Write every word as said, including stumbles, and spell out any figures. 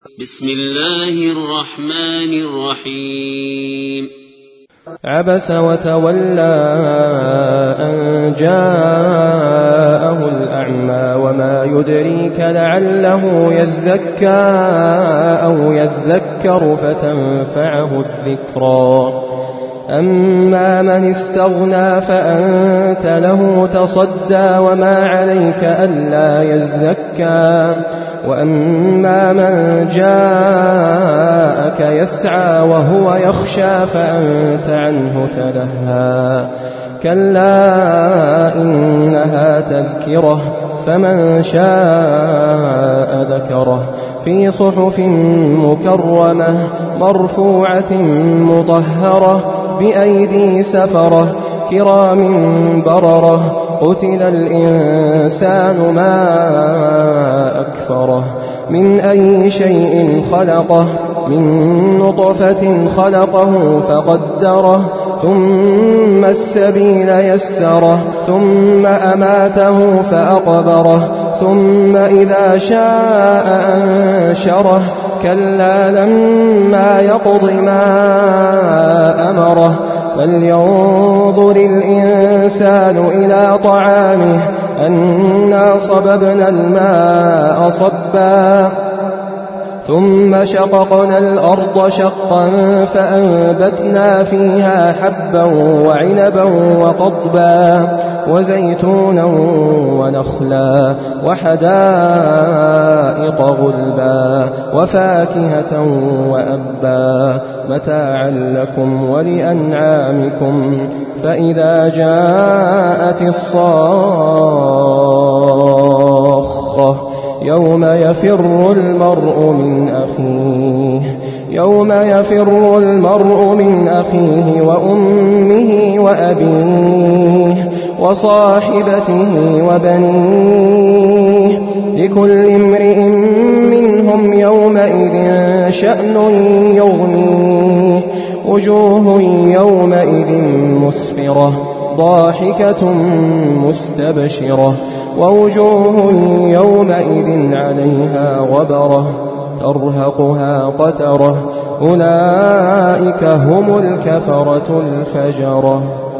بسم الله الرحمن الرحيم. عبس وتولى أن جاءه الأعمى وما يدريك لعله يزكى أو يذكر فتنفعه الذكرى. أما من استغنى فأنت له تصدى وما عليك ألا يزكى. وأما من جاءك يسعى وهو يخشى فأنت عنه تلهى. كلا إنها تذكرة فمن شاء ذكره في صحف مكرمة مرفوعة مطهرة بأيدي سفرة كرام بررة. قتل الإنسان ما أكفره من أي شيء خلقه من نطفة خلقه فقدره ثم السبيل يسره ثم أماته فأقبره ثم إذا شاء أنشره. كلا لما يقض ما أمره فلينظر الإنسان إلى طعامه أنا صببنا الماء صبا ثم شققنا الأرض شقا فأنبتنا فيها حبا وعنبا وقضبا وزيتونا ونخلا وحدائق غلبا وفاكهة وأبا متاعا لكم ولأنعامكم. فإذا جاءت الصاخة يوم يفر المرء من أخيه يوم يفر المرء من أخيه وأمه وأبيه وصاحبته وبنيه لكل امرئ منهم يومئذ شأن يغنيه. وجوه يومئذ مسفرة ضاحكة مستبشرة ووجوه يومئذ عليها غبرة ترهقها قترة. أولئك هم الكفرة الفجرة.